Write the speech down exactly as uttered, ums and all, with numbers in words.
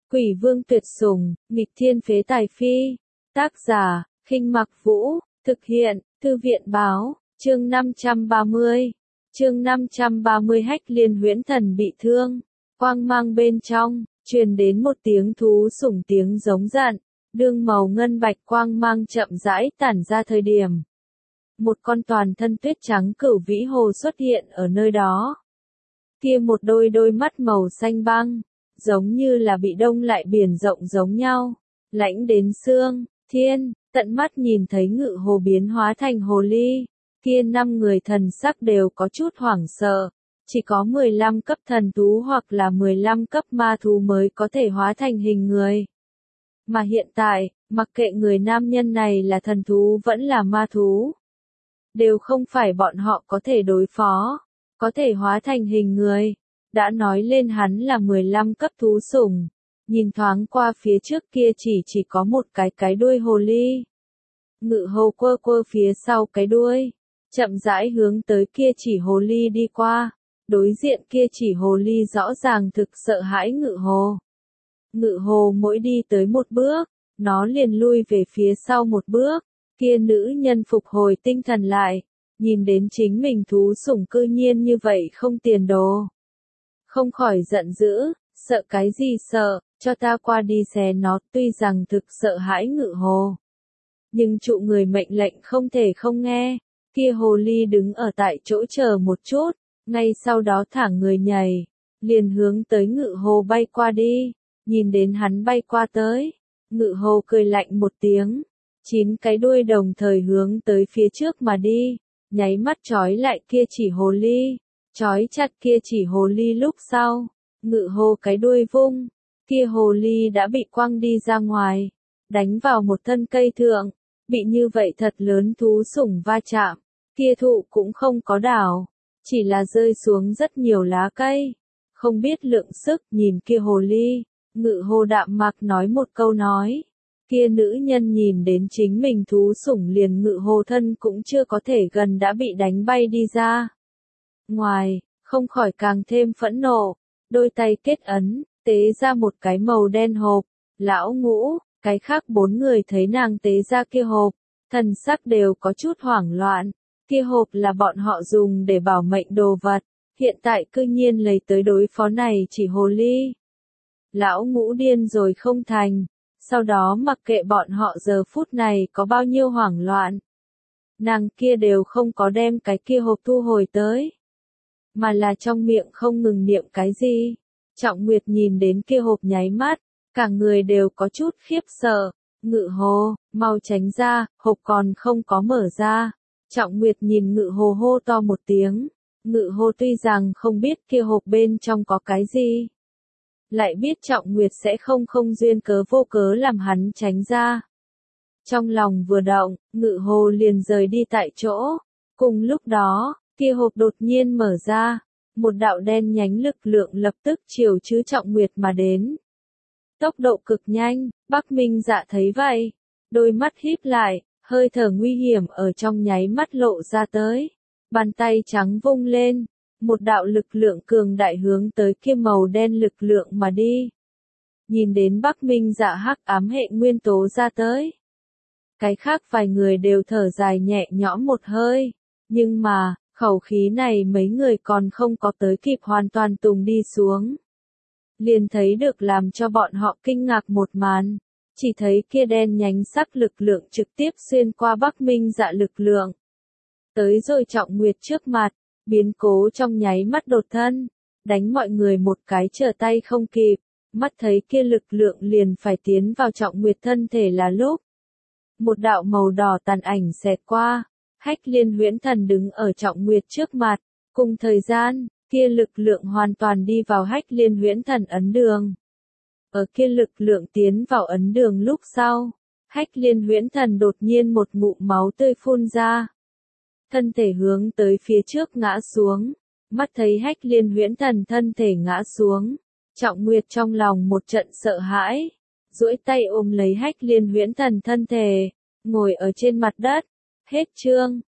Quỷ vương tuyệt sủng, nghịch thiên phế tài phi. Tác giả, Khinh Mặc Vũ, thực hiện, Thư viện Báo, chương năm trăm ba mươi. Chương năm trăm ba mươi Hách Liên huyễn thần bị thương. Quang mang bên trong, truyền đến một tiếng thú sủng tiếng giống giận, đương màu ngân bạch quang mang chậm rãi tản ra thời điểm. Một con toàn thân tuyết trắng cửu vĩ hồ xuất hiện ở nơi đó. Kia một đôi đôi mắt màu xanh băng, giống như là bị đông lại biển rộng giống nhau, lãnh đến xương, thiên, tận mắt nhìn thấy ngự hồ biến hóa thành hồ ly. Kia năm người thần sắc đều có chút hoảng sợ, chỉ có mười lăm cấp thần thú hoặc là mười lăm cấp ma thú mới có thể hóa thành hình người. Mà hiện tại, mặc kệ người nam nhân này là thần thú vẫn là ma thú, đều không phải bọn họ có thể đối phó, có thể hóa thành hình người. Đã nói lên hắn là mười lăm cấp thú sủng, nhìn thoáng qua phía trước kia chỉ chỉ có một cái cái đuôi hồ ly. Ngự hồ quơ quơ phía sau cái đuôi, chậm rãi hướng tới kia chỉ hồ ly đi qua, đối diện kia chỉ hồ ly rõ ràng thực sợ hãi ngự hồ. Ngự hồ mỗi đi tới một bước, nó liền lui về phía sau một bước, kia nữ nhân phục hồi tinh thần lại, nhìn đến chính mình thú sủng cư nhiên như vậy không tiền đồ. Không khỏi giận dữ, sợ cái gì sợ, cho ta qua đi xé nó, tuy rằng thực sợ hãi ngự hồ. Nhưng trụ người mệnh lệnh không thể không nghe, kia hồ ly đứng ở tại chỗ chờ một chút, ngay sau đó thẳng người nhảy, liền hướng tới ngự hồ bay qua đi, nhìn đến hắn bay qua tới, ngự hồ cười lạnh một tiếng, chín cái đuôi đồng thời hướng tới phía trước mà đi, nháy mắt trói lại kia chỉ hồ ly. Chói chặt kia chỉ hồ ly lúc sau, ngự hồ cái đuôi vung, kia hồ ly đã bị quăng đi ra ngoài, đánh vào một thân cây thượng, bị như vậy thật lớn thú sủng va chạm, kia thụ cũng không có đảo, chỉ là rơi xuống rất nhiều lá cây, không biết lượng sức. Nhìn kia hồ ly, ngự hồ đạm mạc nói một câu nói, kia nữ nhân nhìn đến chính mình thú sủng liền ngự hồ thân cũng chưa có thể gần đã bị đánh bay đi ra. Ngoài, không khỏi càng thêm phẫn nộ, đôi tay kết ấn, tế ra một cái màu đen hộp, lão ngũ, cái khác bốn người thấy nàng tế ra kia hộp, thần sắc đều có chút hoảng loạn, kia hộp là bọn họ dùng để bảo mệnh đồ vật, hiện tại cư nhiên lấy tới đối phó này chỉ hồ ly. Lão ngũ điên rồi không thành, sau đó mặc kệ bọn họ giờ phút này có bao nhiêu hoảng loạn, nàng kia đều không có đem cái kia hộp thu hồi tới, mà là trong miệng không ngừng niệm cái gì. Trọng Nguyệt nhìn đến kia hộp nháy mắt, cả người đều có chút khiếp sợ, ngự hồ, mau tránh ra, hộp còn không có mở ra. Trọng Nguyệt nhìn ngự hồ hô to một tiếng, ngự hồ tuy rằng không biết kia hộp bên trong có cái gì, lại biết Trọng Nguyệt sẽ không không duyên cớ vô cớ làm hắn tránh ra. Trong lòng vừa động, ngự hồ liền rời đi tại chỗ, cùng lúc đó, kia hộp đột nhiên mở ra, một đạo đen nhánh lực lượng lập tức chiều chứ Trọng Nguyệt mà đến. Tốc độ cực nhanh, Bắc Minh Dạ thấy vậy, đôi mắt híp lại, hơi thở nguy hiểm ở trong nháy mắt lộ ra tới. Bàn tay trắng vung lên, một đạo lực lượng cường đại hướng tới kia màu đen lực lượng mà đi. Nhìn đến Bắc Minh Dạ hắc ám hệ nguyên tố ra tới, cái khác vài người đều thở dài nhẹ nhõm một hơi, nhưng mà, khẩu khí này mấy người còn không có tới kịp hoàn toàn tùng đi xuống. Liền thấy được làm cho bọn họ kinh ngạc một màn, chỉ thấy kia đen nhánh sắc lực lượng trực tiếp xuyên qua Bắc Minh Dạ lực lượng. Tới rồi Trọng Nguyệt trước mặt, biến cố trong nháy mắt đột thân, đánh mọi người một cái trở tay không kịp, mắt thấy kia lực lượng liền phải tiến vào Trọng Nguyệt thân thể là lúc. Một đạo màu đỏ tàn ảnh xẹt qua. Hách Liên huyễn thần đứng ở Trọng Nguyệt trước mặt, cùng thời gian, kia lực lượng hoàn toàn đi vào Hách Liên huyễn thần ấn đường. Ở kia lực lượng tiến vào ấn đường lúc sau, Hách Liên huyễn thần đột nhiên một ngụm máu tươi phun ra. Thân thể hướng tới phía trước ngã xuống, mắt thấy Hách Liên huyễn thần thân thể ngã xuống, Trọng Nguyệt trong lòng một trận sợ hãi, duỗi tay ôm lấy Hách Liên huyễn thần thân thể, ngồi ở trên mặt đất. Hết chương.